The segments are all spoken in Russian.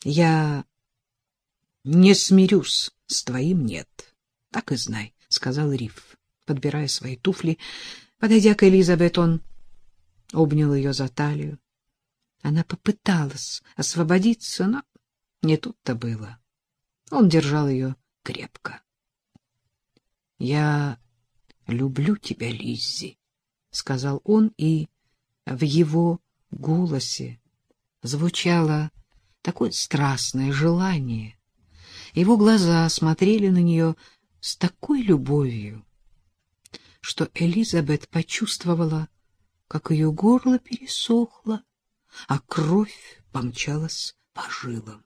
Я не смирюсь с твоим «нет». Так и знай, — сказал Риф, подбирая свои туфли. Подойдя к Элизабет, он обнял ее за талию. Она попыталась освободиться, но не тут-то было. Он держал ее крепко. — Я люблю тебя, Лиззи, — сказал он, и в его голосе звучало такое страстное желание. Его глаза смотрели на нее с такой любовью, что Элизабет почувствовала, как ее горло пересохло, а кровь помчалась по жилам.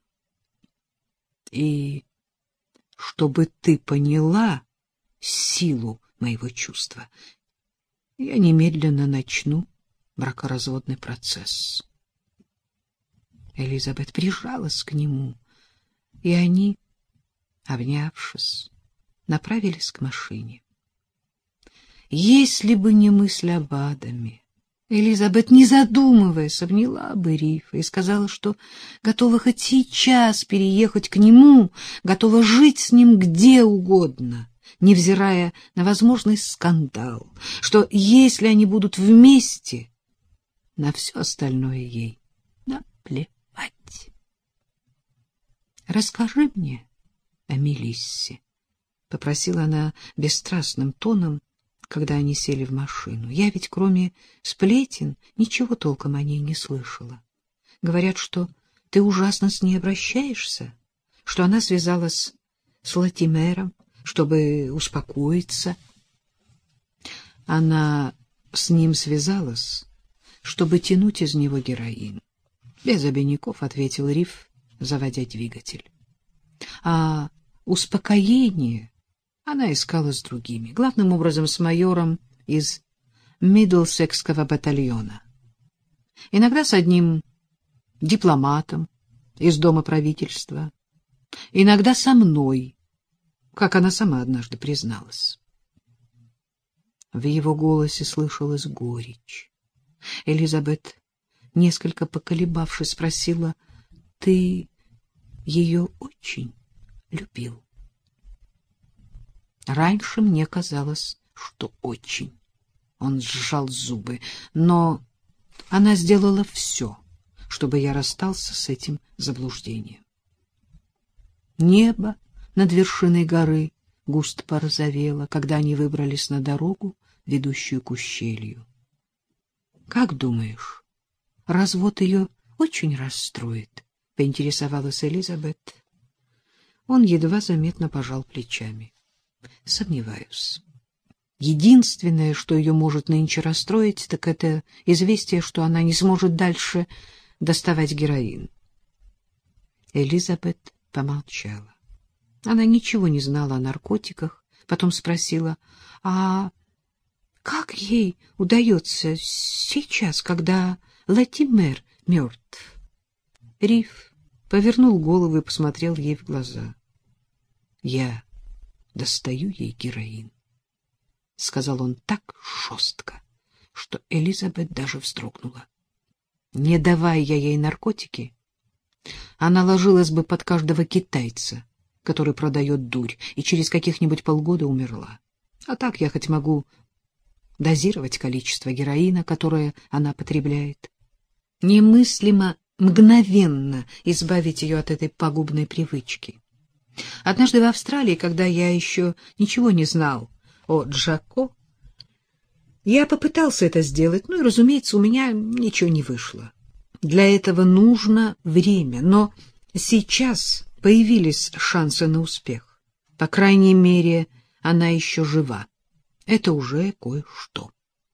И чтобы ты поняла силу моего чувства, я немедленно начну бракоразводный процесс. Элизабет прижалась к нему, и они, обнявшись, направились к машине. Если бы не мысль об Адаме, Элизабет, не задумываясь, обняла бы Рифа и сказала, что готова хоть сейчас переехать к нему, готова жить с ним где угодно, невзирая на возможный скандал, что если они будут вместе, на все остальное ей наплевать. «Расскажи мне о Мелиссе», — попросила она бесстрастным тоном, когда они сели в машину. «Я ведь кроме сплетен ничего толком о ней не слышала. Говорят, что ты ужасно с ней обращаешься, что она связалась с Латимером, чтобы успокоиться». Она с ним связалась, чтобы тянуть из него героин. Без обиняков, — ответил Риф, заводя двигатель. А успокоение она искала с другими, главным образом с майором из Мидлсекского батальона. Иногда с одним дипломатом из Дома правительства, иногда со мной, как она сама однажды призналась. В его голосе слышалась горечь. Элизабет, несколько поколебавшись, спросила: — Ты ее очень любил? Раньше мне казалось, что очень. Он сжал зубы, но она сделала все, чтобы я расстался с этим заблуждением. Небо над вершиной горы густо порозовело, когда они выбрались на дорогу, ведущую к ущелью. — Как думаешь, развод ее очень расстроит? — поинтересовалась Элизабет. Он едва заметно пожал плечами. — Сомневаюсь. Единственное, что ее может нынче расстроить, так это известие, что она не сможет дальше доставать героин. Элизабет помолчала. Она ничего не знала о наркотиках, потом спросила: — А как ей удается сейчас, когда Латимер мертв? Риф повернул голову и посмотрел ей в глаза. — Я достаю ей героин, — сказал он так жестко, что Элизабет даже вздрогнула. Не давая я ей наркотики, она ложилась бы под каждого китайца, который продает дурь, и через каких-нибудь полгода умерла. А так я хоть могу дозировать количество героина, которое она потребляет. Немыслимо мгновенно избавить ее от этой пагубной привычки. Однажды в Австралии, когда я еще ничего не знал о Джако, я попытался это сделать, и, разумеется, у меня ничего не вышло. Для этого нужно время, но сейчас появились шансы на успех. По крайней мере, она еще жива. Это уже кое-что.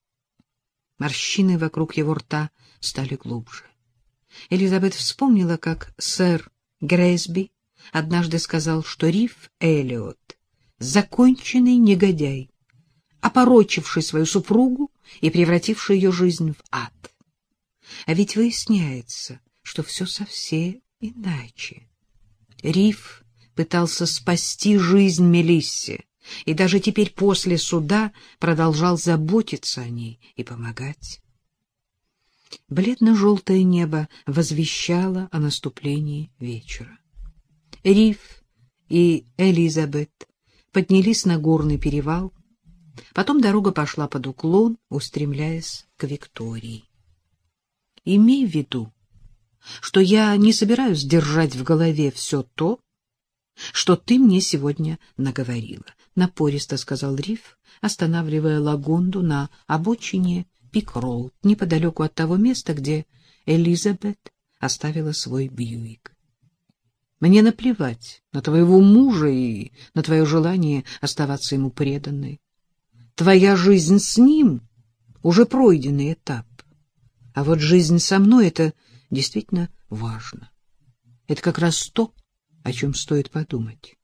Морщины вокруг его рта стали глубже. Элизабет вспомнила, как сэр Грейсби однажды сказал, что Риф Эллиот — законченный негодяй, опорочивший свою супругу и превративший ее жизнь в ад. А ведь выясняется, что все совсем иначе. Риф пытался спасти жизнь Мелиссе, и даже теперь после суда продолжал заботиться о ней и помогать. Бледно-желтое небо возвещало о наступлении вечера. Риф и Элизабет поднялись на горный перевал. Потом дорога пошла под уклон, устремляясь к Виктории. Имей в виду, что я не собираюсь держать в голове все то, что ты мне сегодня наговорила, — напористо сказал Риф, останавливая Лагонду на обочине Пик-Роуд, неподалеку от того места, где Элизабет оставила свой Бьюик. Мне наплевать на твоего мужа и на твое желание оставаться ему преданной. Твоя жизнь с ним — уже пройденный этап. А вот жизнь со мной — это действительно важно. Это как раз то, о чем стоит подумать.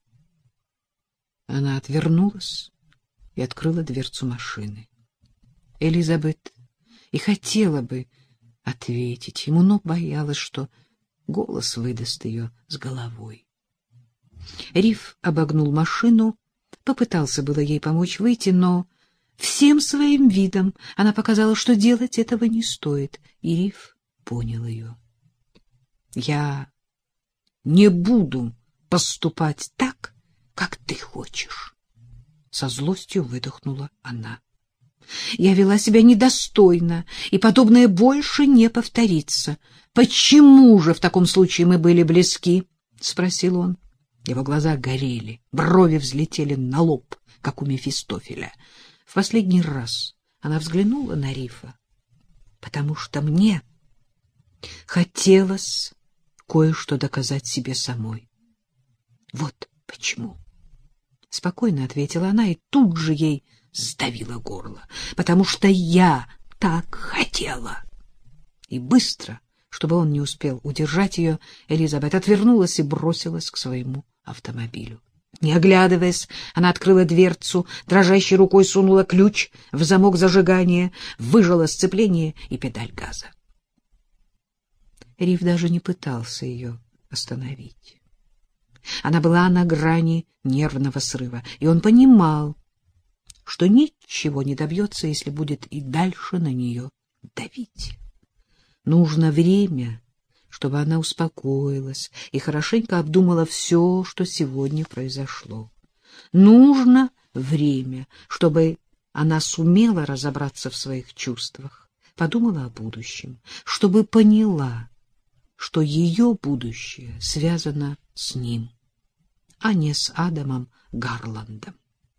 Она отвернулась и открыла дверцу машины. Элизабет и хотела бы ответить ему, но боялась, что голос выдаст ее с головой. Риф обогнул машину, попытался было ей помочь выйти, но всем своим видом она показала, что делать этого не стоит, и Риф понял ее. — Я не буду поступать так, как ты хочешь, — со злостью выдохнула она. Я вела себя недостойно, и подобное больше не повторится. Почему же в таком случае мы были близки? — спросил он. Его глаза горели, брови взлетели на лоб, как у Мефистофеля. В последний раз она взглянула на Рифа, потому что мне хотелось кое-что доказать себе самой. Вот почему. Спокойно ответила она, и тут же ей сдавило горло, потому что я так хотела. И быстро, чтобы он не успел удержать ее, Элизабет отвернулась и бросилась к своему автомобилю. Не оглядываясь, она открыла дверцу, дрожащей рукой сунула ключ в замок зажигания, выжала сцепление и педаль газа. Риф даже не пытался ее остановить. Она была на грани нервного срыва, и он понимал, что ничего не добьется, если будет и дальше на нее давить. Нужно время, чтобы она успокоилась и хорошенько обдумала все, что сегодня произошло. Нужно время, чтобы она сумела разобраться в своих чувствах, подумала о будущем, чтобы поняла, что ее будущее связано с ним, а не с Адамом Гарландом.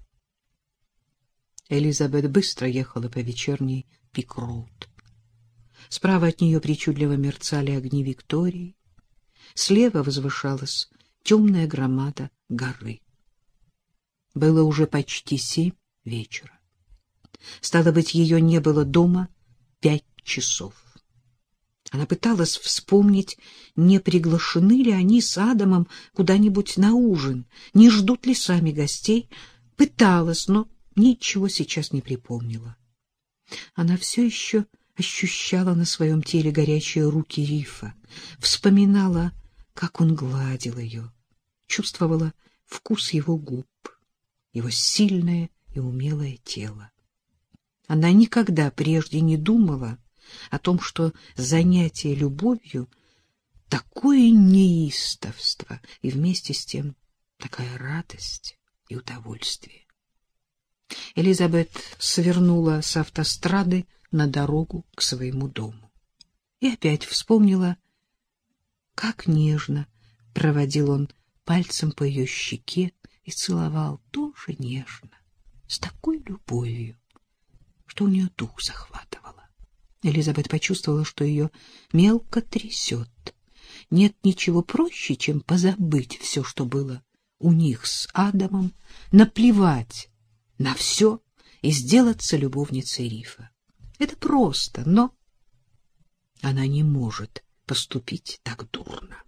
Элизабет быстро ехала по вечерней Пик-Роуд. Справа от нее причудливо мерцали огни Виктории, слева возвышалась темная громада горы. Было уже почти 7 вечера. Стало быть, ее не было дома 5 часов. Она пыталась вспомнить, не приглашены ли они с Адамом куда-нибудь на ужин, не ждут ли сами гостей. Пыталась, но ничего сейчас не припомнила. Она все еще ощущала на своем теле горячие руки Рифа, вспоминала, как он гладил ее, чувствовала вкус его губ, его сильное и умелое тело. Она никогда прежде не думала о том, что занятие любовью — такое неистовство и вместе с тем такая радость и удовольствие. Элизабет свернула с автострады на дорогу к своему дому и опять вспомнила, как нежно проводил он пальцем по ее щеке и целовал тоже нежно, с такой любовью, что у нее дух захватывало. Элизабет почувствовала, что ее мелко трясет. Нет ничего проще, чем позабыть все, что было у них с Адамом, наплевать на все и сделаться любовницей Рифа. Это просто, но она не может поступить так дурно.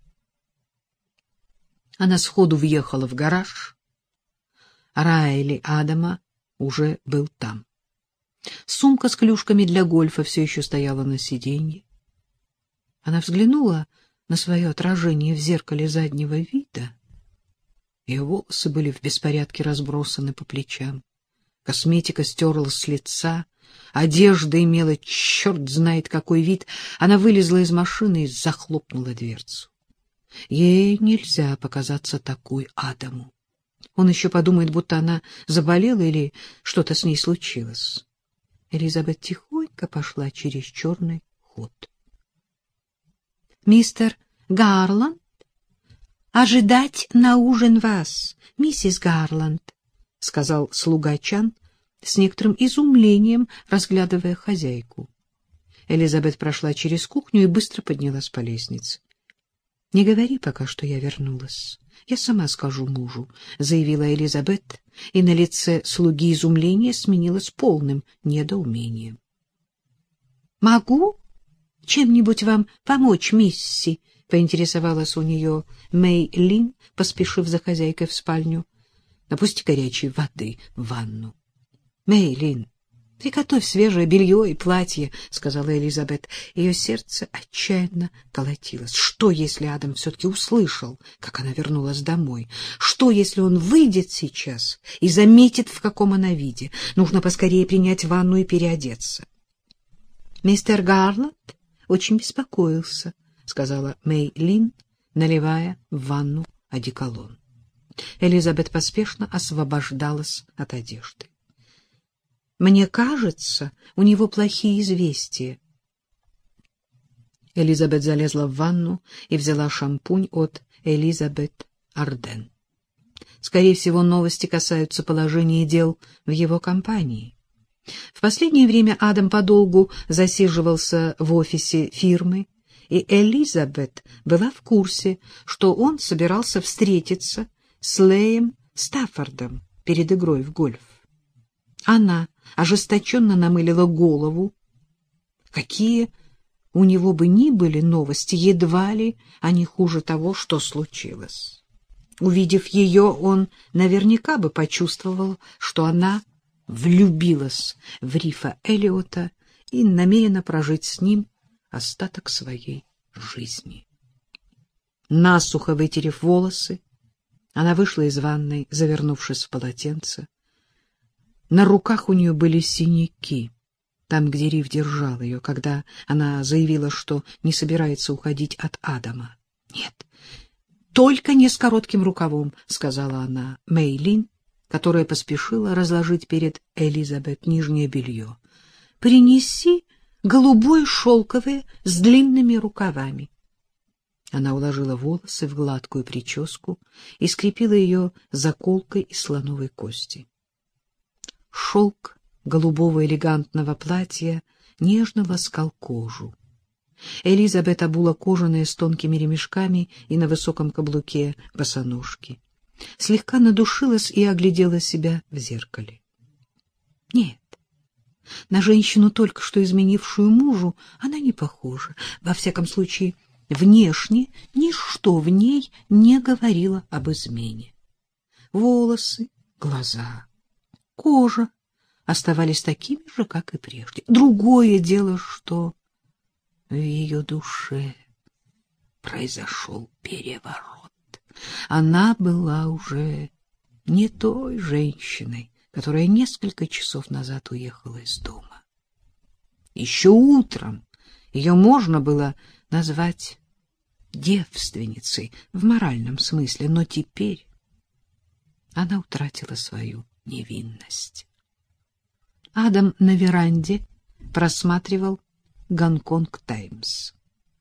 Она сходу въехала в гараж. Райли Адама уже был там. Сумка с клюшками для гольфа все еще стояла на сиденье. Она взглянула на свое отражение в зеркале заднего вида. Ее волосы были в беспорядке разбросаны по плечам. Косметика стерлась с лица, Одежда имела черт знает какой вид. Она вылезла из машины и захлопнула дверцу. Ей нельзя показаться такой Адаму. Он еще подумает, будто она заболела или что-то с ней случилось. Элизабет тихонько пошла через черный ход. — Мистер Гарланд, ожидать на ужин вас, миссис Гарланд, — сказал слуга Чан с некоторым изумлением, разглядывая хозяйку. Элизабет прошла через кухню и быстро поднялась по лестнице. — Не говори пока, что я вернулась. Я сама скажу мужу, — заявила Элизабет, и на лице слуги изумление сменилось полным недоумением. — Могу чем-нибудь вам помочь, мисси? — поинтересовалась у нее Мэй Лин, поспешив за хозяйкой в спальню. — Напусти горячей воды в ванну. — Мэй Лин, приготовь свежее белье и платье, — сказала Элизабет. Ее сердце отчаянно колотилось. Что, если Адам все-таки услышал, как она вернулась домой? Что, если он выйдет сейчас и заметит, в каком она виде? Нужно поскорее принять ванну и переодеться. — Мистер Гарланд очень беспокоился, — сказала Мэй Лин, наливая в ванну одеколон. Элизабет поспешно освобождалась от одежды. Мне кажется, у него плохие известия. Элизабет залезла в ванну и взяла шампунь от Элизабет Арден. Скорее всего, новости касаются положения дел в его компании. В последнее время Адам подолгу засиживался в офисе фирмы, и Элизабет была в курсе, что он собирался встретиться с Леем Стаффордом перед игрой в гольф. Она ожесточенно намылила голову. Какие у него бы ни были новости, едва ли они хуже того, что случилось. Увидев ее, он наверняка бы почувствовал, что она влюбилась в Рифа Эллиота и намерена прожить с ним остаток своей жизни. Насухо вытерев волосы, она вышла из ванной, завернувшись в полотенце. На руках у нее были синяки, там, где Риф держал ее, когда она заявила, что не собирается уходить от Адама. — Нет, только не с коротким рукавом, — сказала она Мэй Лин, которая поспешила разложить перед Элизабет нижнее белье. — Принеси голубое шелковое с длинными рукавами. Она уложила волосы в гладкую прическу и скрепила ее заколкой из слоновой кости. Шелк голубого элегантного платья нежно ласкал кожу. Элизабет обула кожаные с тонкими ремешками и на высоком каблуке босоножки. Слегка надушилась и оглядела себя в зеркале. Нет, на женщину, только что изменившую мужу, она не похожа. Во всяком случае, внешне ничто в ней не говорило об измене. Волосы, глаза, кожа оставались такими же, как и прежде. Другое дело, что в ее душе произошел переворот. Она была уже не той женщиной, которая несколько часов назад уехала из дома. Еще утром ее можно было назвать девственницей в моральном смысле, но теперь она утратила свою невинность. Адам на веранде просматривал «Гонконг Таймс».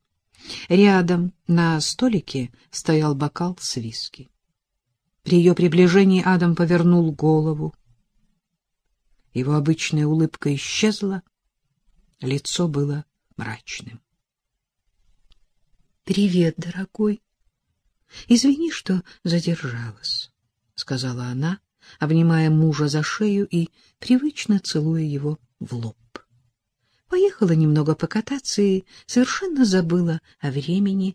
Рядом на столике стоял бокал с виски. При ее приближении Адам повернул голову. Его обычная улыбка исчезла, лицо было мрачным. — Привет, дорогой. Извини, что задержалась, — сказала она, обнимая мужа за шею и привычно целуя его в лоб. Поехала немного покататься и совершенно забыла о времени.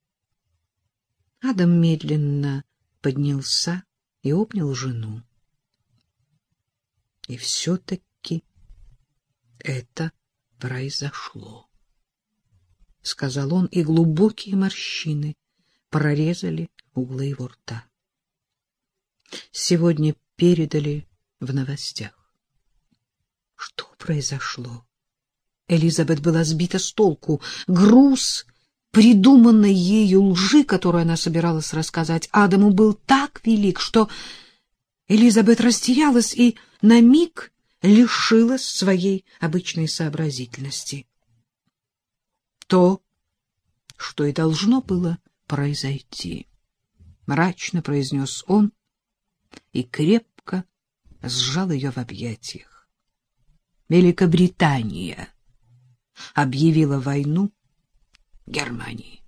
Адам медленно поднялся и обнял жену. И все-таки это произошло, — сказал он, и глубокие морщины прорезали углы его рта. Сегодня передали в новостях. Что произошло? Элизабет была сбита с толку. Груз придуманной ею лжи, которую она собиралась рассказать Адаму, был так велик, что Элизабет растерялась и на миг лишилась своей обычной сообразительности. То, что и должно было произойти, мрачно произнес он и крепко сжал ее в объятиях. Великобритания объявила войну Германии.